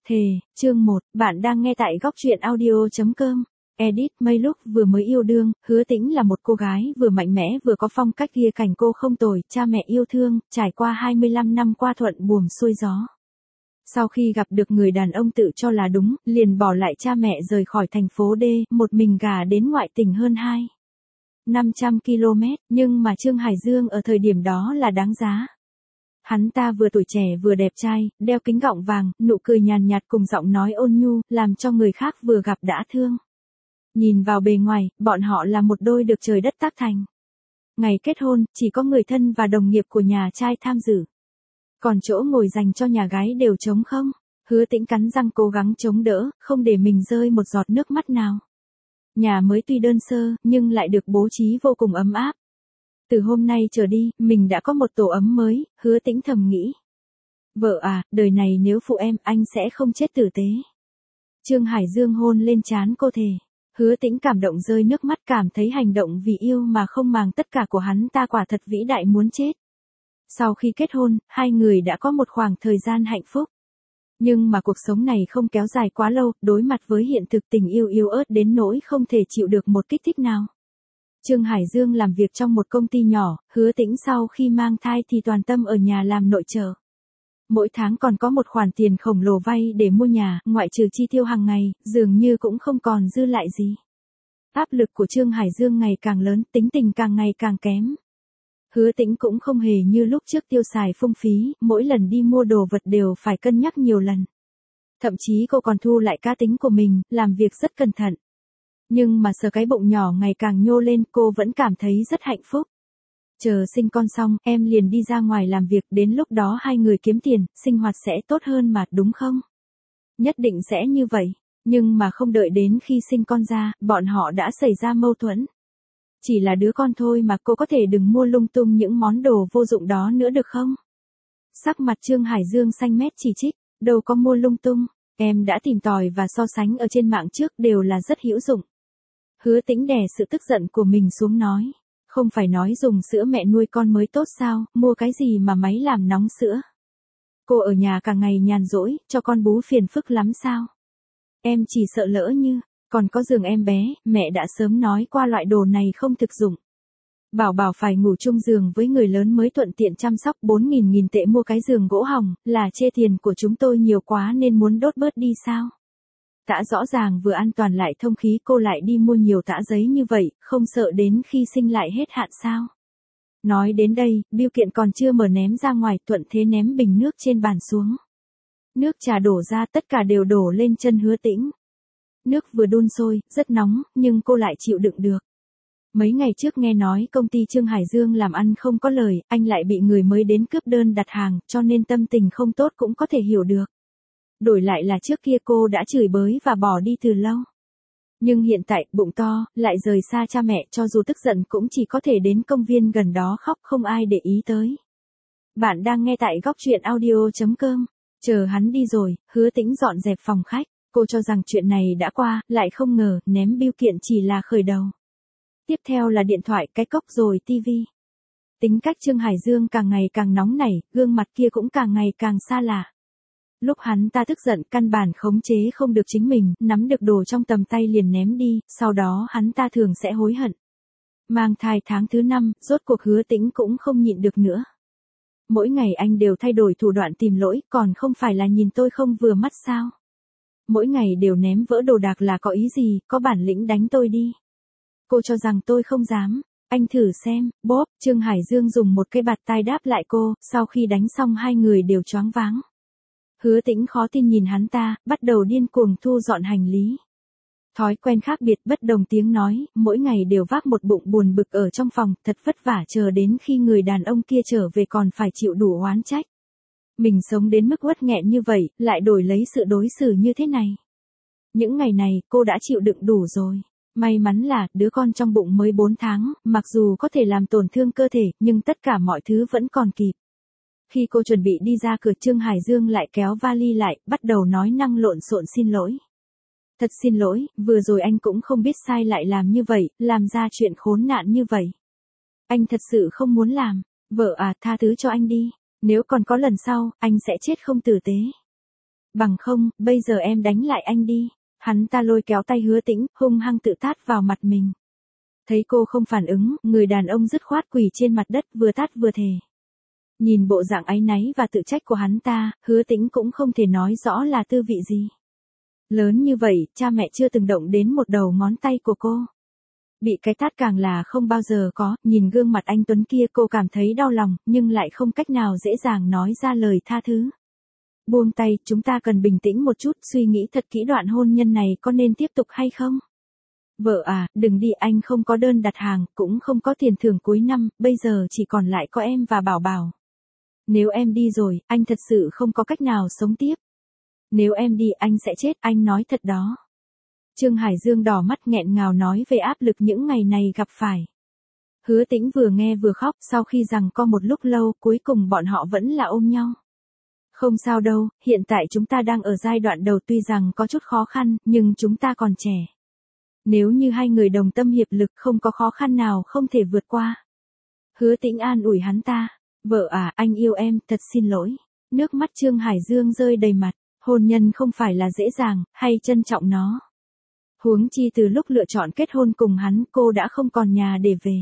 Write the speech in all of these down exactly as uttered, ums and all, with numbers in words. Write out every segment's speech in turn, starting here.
Thề, chương một, bạn đang nghe tại góc truyện audio chấm com. Edit, mấy lúc vừa mới yêu đương, Hứa Tĩnh là một cô gái vừa mạnh mẽ vừa có phong cách kia cảnh cô không tồi, cha mẹ yêu thương, trải qua hai mươi lăm năm qua thuận buồm xuôi gió. Sau khi gặp được người đàn ông tự cho là đúng, liền bỏ lại cha mẹ rời khỏi thành phố D, một mình gả đến ngoại tỉnh hơn hai năm trăm ki lô mét, nhưng mà Trương Hải Dương ở thời điểm đó là đáng giá. Hắn ta vừa tuổi trẻ vừa đẹp trai, đeo kính gọng vàng, nụ cười nhàn nhạt cùng giọng nói ôn nhu, làm cho người khác vừa gặp đã thương. Nhìn vào bề ngoài, bọn họ là một đôi được trời đất tác thành. Ngày kết hôn, chỉ có người thân và đồng nghiệp của nhà trai tham dự. Còn chỗ ngồi dành cho nhà gái đều trống không. Hứa Tĩnh cắn răng cố gắng chống đỡ, không để mình rơi một giọt nước mắt nào. Nhà mới tuy đơn sơ, nhưng lại được bố trí vô cùng ấm áp. Từ hôm nay trở đi, mình đã có một tổ ấm mới, Hứa Tĩnh thầm nghĩ. Vợ à, đời này nếu phụ em, anh sẽ không chết tử tế. Trương Hải Dương hôn lên trán cô thề. Hứa Tĩnh cảm động rơi nước mắt, cảm thấy hành động vì yêu mà không màng tất cả của hắn ta quả thật vĩ đại muốn chết. Sau khi kết hôn, hai người đã có một khoảng thời gian hạnh phúc. Nhưng mà cuộc sống này không kéo dài quá lâu, đối mặt với hiện thực tình yêu yếu ớt đến nỗi không thể chịu được một kích thích nào. Trương Hải Dương làm việc trong một công ty nhỏ, Hứa Tĩnh sau khi mang thai thì toàn tâm ở nhà làm nội trợ. Mỗi tháng còn có một khoản tiền khổng lồ vay để mua nhà, ngoại trừ chi tiêu hàng ngày, dường như cũng không còn dư lại gì. Áp lực của Trương Hải Dương ngày càng lớn, tính tình càng ngày càng kém. Hứa Tĩnh cũng không hề như lúc trước tiêu xài phung phí, mỗi lần đi mua đồ vật đều phải cân nhắc nhiều lần. Thậm chí cô còn thu lại cá tính của mình, làm việc rất cẩn thận. Nhưng mà sờ cái bụng nhỏ ngày càng nhô lên, cô vẫn cảm thấy rất hạnh phúc. Chờ sinh con xong, em liền đi ra ngoài làm việc, đến lúc đó hai người kiếm tiền, sinh hoạt sẽ tốt hơn mà, đúng không? Nhất định sẽ như vậy, nhưng mà không đợi đến khi sinh con ra, bọn họ đã xảy ra mâu thuẫn. Chỉ là đứa con thôi mà, cô có thể đừng mua lung tung những món đồ vô dụng đó nữa được không? Sắc mặt Trương Hải Dương xanh mét chỉ trích, đâu có mua lung tung, em đã tìm tòi và so sánh ở trên mạng trước, đều là rất hữu dụng. Hứa Tĩnh đè sự tức giận của mình xuống nói, không phải nói dùng sữa mẹ nuôi con mới tốt sao, mua cái gì mà máy làm nóng sữa. Cô ở nhà cả ngày nhàn rỗi, cho con bú phiền phức lắm sao? Em chỉ sợ lỡ như, còn có giường em bé, mẹ đã sớm nói qua loại đồ này không thực dụng. Bảo bảo phải ngủ chung giường với người lớn mới thuận tiện chăm sóc, bốn nghìn nghìn tệ mua cái giường gỗ hỏng, là chê tiền của chúng tôi nhiều quá nên muốn đốt bớt đi sao? Tã rõ ràng vừa an toàn lại thông khí, cô lại đi mua nhiều tã giấy như vậy, không sợ đến khi sinh lại hết hạn sao? Nói đến đây, bưu kiện còn chưa mở ném ra ngoài, thuận thế ném bình nước trên bàn xuống. Nước trà đổ ra, tất cả đều đổ lên chân Hứa Tĩnh. Nước vừa đun sôi, rất nóng, nhưng cô lại chịu đựng được. Mấy ngày trước nghe nói công ty Trương Hải Dương làm ăn không có lời, anh lại bị người mới đến cướp đơn đặt hàng, cho nên tâm tình không tốt cũng có thể hiểu được. Đổi lại là trước kia cô đã chửi bới và bỏ đi từ lâu. Nhưng hiện tại, bụng to, lại rời xa cha mẹ, cho dù tức giận cũng chỉ có thể đến công viên gần đó khóc, không ai để ý tới. Bạn đang nghe tại góc truyện audio chấm com. Chờ hắn đi rồi, Hứa Tĩnh dọn dẹp phòng khách. Cô cho rằng chuyện này đã qua, lại không ngờ, ném bưu kiện chỉ là khởi đầu. Tiếp theo là điện thoại, cái cốc rồi tivi. Tính cách Trương Hải Dương càng ngày càng nóng nảy, gương mặt kia cũng càng ngày càng xa lạ. Lúc hắn ta tức giận, căn bản khống chế không được chính mình, nắm được đồ trong tầm tay liền ném đi, sau đó hắn ta thường sẽ hối hận. Mang thai tháng thứ năm, rốt cuộc Hứa Tĩnh cũng không nhịn được nữa. Mỗi ngày anh đều thay đổi thủ đoạn tìm lỗi, còn không phải là nhìn tôi không vừa mắt sao? Mỗi ngày đều ném vỡ đồ đạc là có ý gì, có bản lĩnh đánh tôi đi. Cô cho rằng tôi không dám, anh thử xem, bóp, Trương Hải Dương dùng một cây bạt tai đáp lại cô, sau khi đánh xong hai người đều choáng váng. Hứa Tĩnh khó tin nhìn hắn ta, bắt đầu điên cuồng thu dọn hành lý. Thói quen khác biệt, bất đồng tiếng nói, mỗi ngày đều vác một bụng buồn bực ở trong phòng, thật vất vả, chờ đến khi người đàn ông kia trở về còn phải chịu đủ oán trách. Mình sống đến mức uất nghẹn như vậy, lại đổi lấy sự đối xử như thế này. Những ngày này, cô đã chịu đựng đủ rồi. May mắn là, đứa con trong bụng mới bốn tháng, mặc dù có thể làm tổn thương cơ thể, nhưng tất cả mọi thứ vẫn còn kịp. Khi cô chuẩn bị đi ra cửa, Trương Hải Dương lại kéo vali lại, bắt đầu nói năng lộn xộn xin lỗi. Thật xin lỗi, vừa rồi anh cũng không biết sai lại làm như vậy, làm ra chuyện khốn nạn như vậy. Anh thật sự không muốn làm, vợ à, tha thứ cho anh đi, nếu còn có lần sau, anh sẽ chết không tử tế. bằng không, bây giờ em đánh lại anh đi. Hắn ta lôi kéo tay Hứa Tĩnh, hung hăng tự tát vào mặt mình. Thấy cô không phản ứng, người đàn ông dứt khoát quỳ trên mặt đất vừa tát vừa thề. Nhìn bộ dạng áy náy và tự trách của hắn ta, Hứa Tĩnh cũng không thể nói rõ là tư vị gì. Lớn như vậy, cha mẹ chưa từng động đến một đầu ngón tay của cô. Bị cái tát càng là không bao giờ có, nhìn gương mặt anh Tuấn kia cô cảm thấy đau lòng, nhưng lại không cách nào dễ dàng nói ra lời tha thứ. Buông tay, chúng ta cần bình tĩnh một chút, suy nghĩ thật kỹ đoạn hôn nhân này có nên tiếp tục hay không? Vợ à, đừng đi, anh không có đơn đặt hàng, cũng không có tiền thưởng cuối năm, bây giờ chỉ còn lại có em và Bảo Bảo. Nếu em đi rồi, anh thật sự không có cách nào sống tiếp. Nếu em đi anh sẽ chết, anh nói thật đó. Trương Hải Dương đỏ mắt nghẹn ngào nói về áp lực những ngày này gặp phải. Hứa Tĩnh vừa nghe vừa khóc, sau khi giằng co một lúc lâu, cuối cùng bọn họ vẫn là ôm nhau. Không sao đâu, hiện tại chúng ta đang ở giai đoạn đầu, tuy rằng có chút khó khăn, nhưng chúng ta còn trẻ. Nếu như hai người đồng tâm hiệp lực không có khó khăn nào không thể vượt qua. Hứa Tĩnh an ủi hắn ta. Vợ à, anh yêu em, thật xin lỗi. Nước mắt Trương Hải Dương rơi đầy mặt. Hôn nhân không phải là dễ dàng, hay trân trọng nó. Huống chi từ lúc lựa chọn kết hôn cùng hắn, cô đã không còn nhà để về.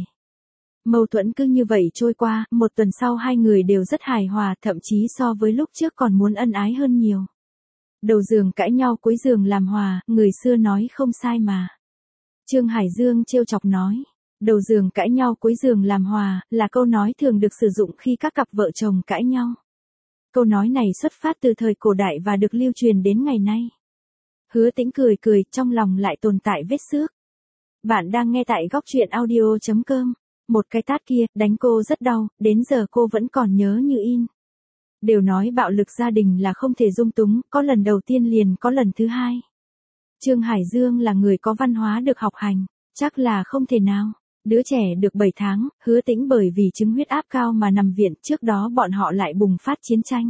Mâu thuẫn cứ như vậy trôi qua, một tuần sau hai người đều rất hài hòa, thậm chí so với lúc trước còn muốn ân ái hơn nhiều. Đầu giường cãi nhau cuối giường làm hòa, người xưa nói không sai mà. Trương Hải Dương trêu chọc nói. Đầu giường cãi nhau cuối giường làm hòa, là câu nói thường được sử dụng khi các cặp vợ chồng cãi nhau. Câu nói này xuất phát từ thời cổ đại và được lưu truyền đến ngày nay. Hứa Tĩnh cười cười, trong lòng lại tồn tại vết xước. Bạn đang nghe tại góc truyện audio chấm com. Một cái tát kia, đánh cô rất đau, đến giờ cô vẫn còn nhớ như in. Đều nói bạo lực gia đình là không thể dung túng, có lần đầu tiên liền có lần thứ hai. Trương Hải Dương là người có văn hóa được học hành, chắc là không thể nào. Đứa trẻ được bảy tháng, Hứa Tĩnh bởi vì chứng huyết áp cao mà nằm viện, trước đó bọn họ lại bùng phát chiến tranh.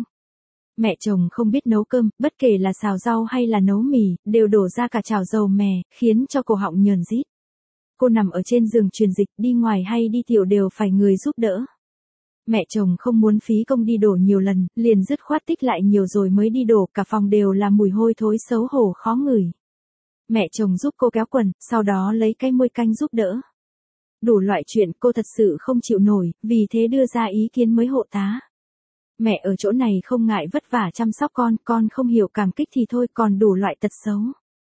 Mẹ chồng không biết nấu cơm, bất kể là xào rau hay là nấu mì, đều đổ ra cả chảo dầu mè, khiến cho cổ họng nhờn rít. Cô nằm ở trên giường truyền dịch, đi ngoài hay đi tiểu đều phải người giúp đỡ. Mẹ chồng không muốn phí công đi đổ nhiều lần, liền dứt khoát tích lại nhiều rồi mới đi đổ, cả phòng đều là mùi hôi thối xấu hổ khó ngửi. Mẹ chồng giúp cô kéo quần, sau đó lấy cái muôi canh giúp đỡ. Đủ loại chuyện cô thật sự không chịu nổi, vì thế đưa ra ý kiến mới hộ tá. Mẹ ở chỗ này không ngại vất vả chăm sóc con, con không hiểu cảm kích thì thôi, còn đủ loại tật xấu.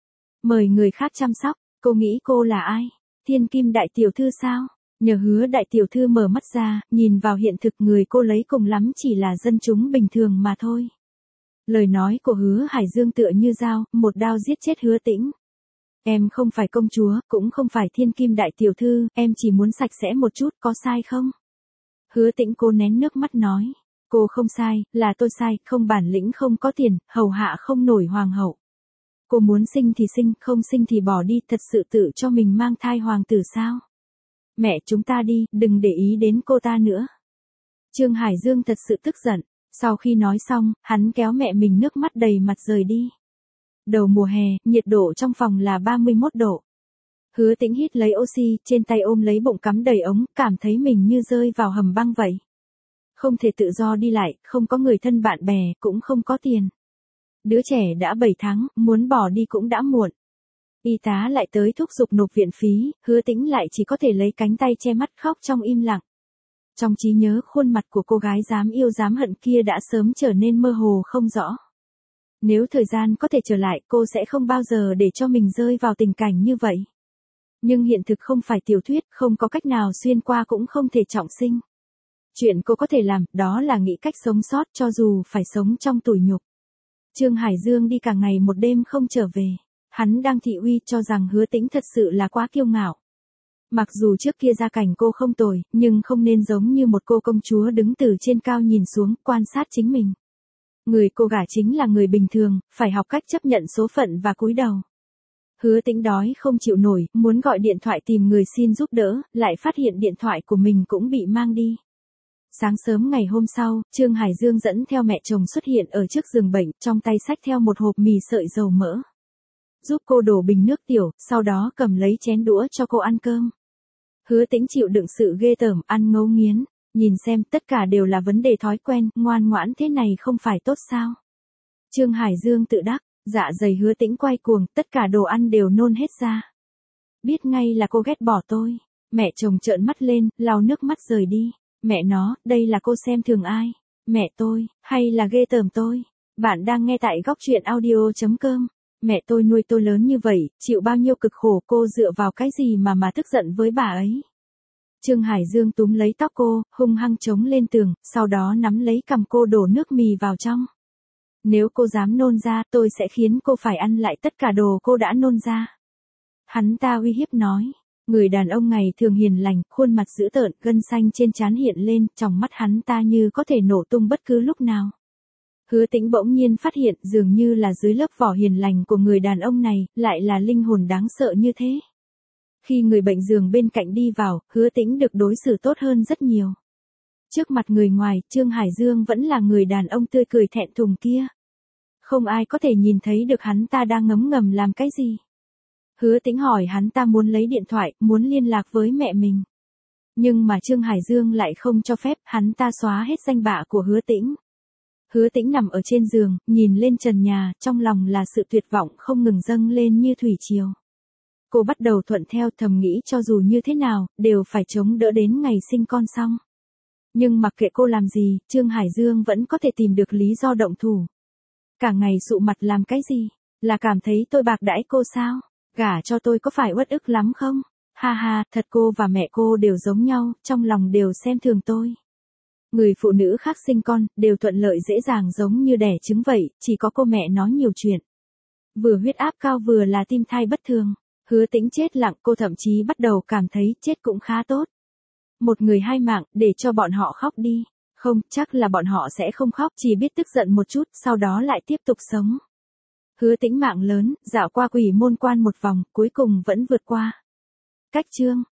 Mời người khác chăm sóc, cô nghĩ cô là ai? Thiên Kim đại tiểu thư sao? Nhờ Hứa đại tiểu thư mở mắt ra, nhìn vào hiện thực, người cô lấy cùng lắm chỉ là dân chúng bình thường mà thôi. Lời nói của Hứa Hải Dương tựa như dao, một đao giết chết Hứa Tĩnh. Em không phải công chúa, cũng không phải thiên kim đại tiểu thư, em chỉ muốn sạch sẽ một chút, có sai không? Hứa Tĩnh cô nén nước mắt nói. Cô không sai, là tôi sai, không bản lĩnh không có tiền, hầu hạ không nổi hoàng hậu. Cô muốn sinh thì sinh, không sinh thì bỏ đi, thật sự tự cho mình mang thai hoàng tử sao? Mẹ chúng ta đi, đừng để ý đến cô ta nữa. Trương Hải Dương thật sự tức giận, sau khi nói xong, hắn kéo mẹ mình nước mắt đầy mặt rời đi. Đầu mùa hè, nhiệt độ trong phòng là ba mươi mốt độ. Hứa Tĩnh hít lấy oxy, trên tay ôm lấy bụng cắm đầy ống, cảm thấy mình như rơi vào hầm băng vậy. Không thể tự do đi lại, không có người thân bạn bè, cũng không có tiền. Đứa trẻ đã bảy tháng, muốn bỏ đi cũng đã muộn. Y tá lại tới thúc giục nộp viện phí, Hứa Tĩnh lại chỉ có thể lấy cánh tay che mắt khóc trong im lặng. Trong trí nhớ, khuôn mặt của cô gái dám yêu dám hận kia đã sớm trở nên mơ hồ không rõ. Nếu thời gian có thể trở lại, cô sẽ không bao giờ để cho mình rơi vào tình cảnh như vậy. Nhưng hiện thực không phải tiểu thuyết, không có cách nào xuyên qua cũng không thể trọng sinh. Chuyện cô có thể làm, đó là nghĩ cách sống sót cho dù phải sống trong tủi nhục. Trương Hải Dương đi cả ngày một đêm không trở về. Hắn đang thị uy cho rằng Hứa Tĩnh thật sự là quá kiêu ngạo. Mặc dù trước kia gia cảnh cô không tồi, nhưng không nên giống như một cô công chúa đứng từ trên cao nhìn xuống, quan sát chính mình. Người cô gả chính là người bình thường, phải học cách chấp nhận số phận và cúi đầu. Hứa Tĩnh đói không chịu nổi, muốn gọi điện thoại tìm người xin giúp đỡ, lại phát hiện điện thoại của mình cũng bị mang đi. Sáng sớm ngày hôm sau, Trương Hải Dương dẫn theo mẹ chồng xuất hiện ở trước giường bệnh, trong tay xách theo một hộp mì sợi dầu mỡ. Giúp cô đổ bình nước tiểu, sau đó cầm lấy chén đũa cho cô ăn cơm. Hứa Tĩnh chịu đựng sự ghê tởm, ăn ngấu nghiến. Nhìn xem, tất cả đều là vấn đề thói quen, ngoan ngoãn thế này không phải tốt sao? Trương Hải Dương tự đắc, dạ dày Hứa Tĩnh quay cuồng, tất cả đồ ăn đều nôn hết ra. Biết ngay là cô ghét bỏ tôi. Mẹ chồng trợn mắt lên, lau nước mắt rời đi. Mẹ nó, đây là cô xem thường ai? Mẹ tôi, hay là ghê tởm tôi? Bạn đang nghe tại góc truyện audio.com. Mẹ tôi nuôi tôi lớn như vậy, chịu bao nhiêu cực khổ, cô dựa vào cái gì mà mà tức giận với bà ấy? Trương Hải Dương túm lấy tóc cô, hung hăng chống lên tường, sau đó nắm lấy cằm cô đổ nước mì vào trong. Nếu cô dám nôn ra, tôi sẽ khiến cô phải ăn lại tất cả đồ cô đã nôn ra. Hắn ta uy hiếp nói. Người đàn ông ngày thường hiền lành, khuôn mặt dữ tợn, gân xanh trên trán hiện lên, trong mắt hắn ta như có thể nổ tung bất cứ lúc nào. Hứa Tĩnh bỗng nhiên phát hiện dường như là dưới lớp vỏ hiền lành của người đàn ông này, lại là linh hồn đáng sợ như thế. Khi người bệnh giường bên cạnh đi vào, Hứa Tĩnh được đối xử tốt hơn rất nhiều. Trước mặt người ngoài, Trương Hải Dương vẫn là người đàn ông tươi cười thẹn thùng kia. Không ai có thể nhìn thấy được hắn ta đang ngấm ngầm làm cái gì. Hứa Tĩnh hỏi hắn ta muốn lấy điện thoại, muốn liên lạc với mẹ mình. Nhưng mà Trương Hải Dương lại không cho phép, hắn ta xóa hết danh bạ của Hứa Tĩnh. Hứa Tĩnh nằm ở trên giường, nhìn lên trần nhà, trong lòng là sự tuyệt vọng không ngừng dâng lên như thủy triều. Cô bắt đầu thuận theo, thầm nghĩ cho dù như thế nào, đều phải chống đỡ đến ngày sinh con xong. Nhưng mặc kệ cô làm gì, Trương Hải Dương vẫn có thể tìm được lý do động thủ. Cả ngày sụ mặt làm cái gì? Là cảm thấy tôi bạc đãi cô sao? Gả cho tôi có phải uất ức lắm không? Ha ha, thật cô và mẹ cô đều giống nhau, trong lòng đều xem thường tôi. Người phụ nữ khác sinh con, đều thuận lợi dễ dàng giống như đẻ trứng vậy, chỉ có cô mẹ nói nhiều chuyện. Vừa huyết áp cao vừa là tim thai bất thường. Hứa Tĩnh chết lặng, cô thậm chí bắt đầu cảm thấy chết cũng khá tốt. Một người hai mạng, để cho bọn họ khóc đi. Không, chắc là bọn họ sẽ không khóc, chỉ biết tức giận một chút, sau đó lại tiếp tục sống. Hứa Tĩnh mạng lớn, dạo qua quỷ môn quan một vòng, cuối cùng vẫn vượt qua. Cách chương